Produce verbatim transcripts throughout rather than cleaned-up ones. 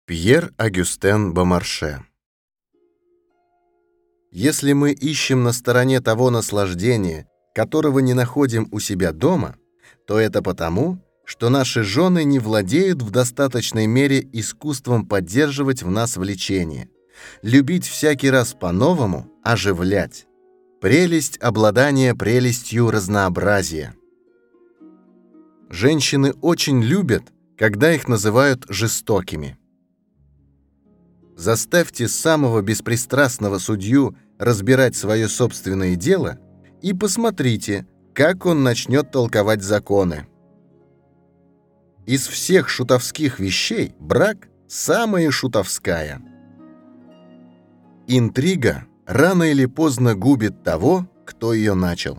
Пьер Огюстен Бомарше. Если мы ищем на стороне того наслаждения, которого не находим у себя дома, то это потому, что наши жены не владеют в достаточной мере искусством поддерживать в нас влечение, любить всякий раз по-новому, оживлять. Прелесть обладания прелестью разнообразия. Женщины очень любят, когда их называют жестокими. Заставьте самого беспристрастного судью разбирать свое собственное дело и посмотрите, как он начнет толковать законы. Из всех шутовских вещей брак – самая шутовская. Интрига рано или поздно губит того, кто ее начал.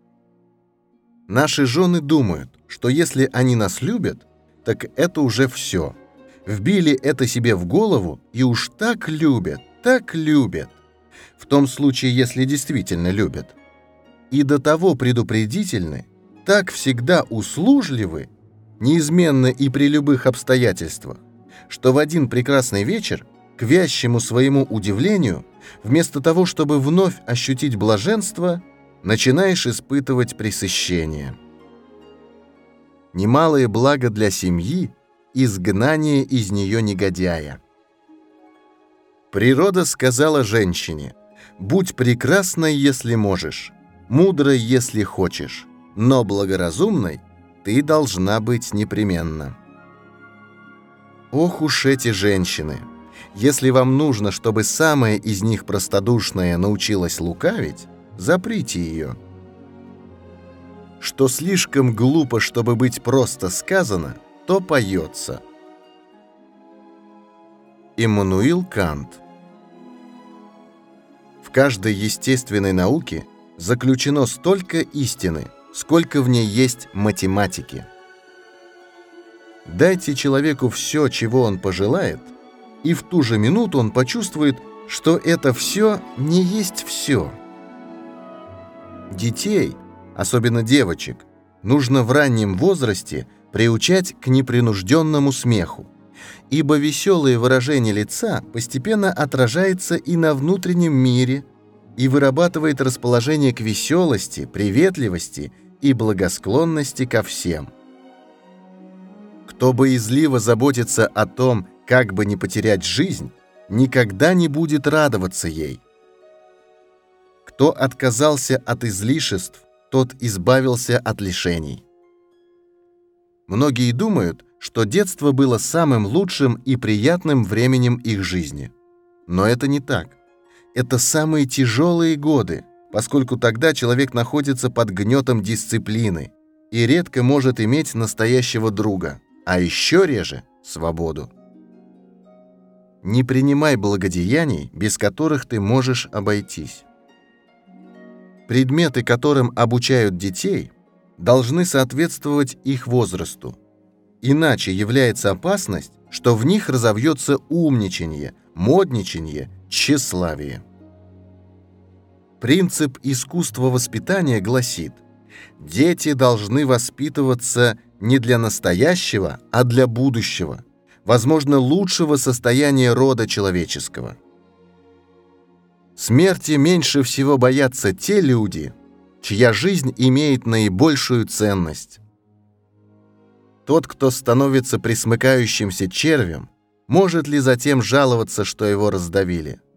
Наши жены думают, что если они нас любят, так это уже все. Вбили это себе в голову и уж так любят, так любят. В том случае, если действительно любят. И до того предупредительны, так всегда услужливы, неизменно и при любых обстоятельствах, что в один прекрасный вечер, к вящему своему удивлению, вместо того, чтобы вновь ощутить блаженство, начинаешь испытывать пресыщение. Немалое благо для семьи – изгнание из нее негодяя. Природа сказала женщине: «Будь прекрасной, если можешь, мудрой, если хочешь, но благоразумной ты должна быть непременно». Ох уж эти женщины! Если вам нужно, чтобы самая из них простодушная научилась лукавить, заприте ее. Что слишком глупо, чтобы быть просто сказано, то поется. Иммануил Кант. В каждой естественной науке заключено столько истины, сколько в ней есть математики. Дайте человеку все, чего он пожелает, и в ту же минуту он почувствует, что это все не есть все. Детей, особенно девочек, нужно в раннем возрасте приучать к непринужденному смеху, ибо веселое выражение лица постепенно отражается и на внутреннем мире и вырабатывает расположение к веселости, приветливости и благосклонности ко всем. Кто боязливо заботится о том, как бы не потерять жизнь, никогда не будет радоваться ей. Кто отказался от излишеств, тот избавился от лишений. Многие думают, что детство было самым лучшим и приятным временем их жизни. Но это не так. Это самые тяжелые годы, поскольку тогда человек находится под гнетом дисциплины и редко может иметь настоящего друга, а еще реже – свободу. Не принимай благодеяний, без которых ты можешь обойтись. Предметы, которым обучают детей, должны соответствовать их возрасту. Иначе является опасность, что в них разовьется умничанье, модничанье, тщеславие. Принцип искусства воспитания гласит: дети должны воспитываться не для настоящего, а для будущего, возможно, лучшего состояния рода человеческого. Смерти меньше всего боятся те люди, чья жизнь имеет наибольшую ценность. Тот, кто становится пресмыкающимся червем, может ли затем жаловаться, что его раздавили?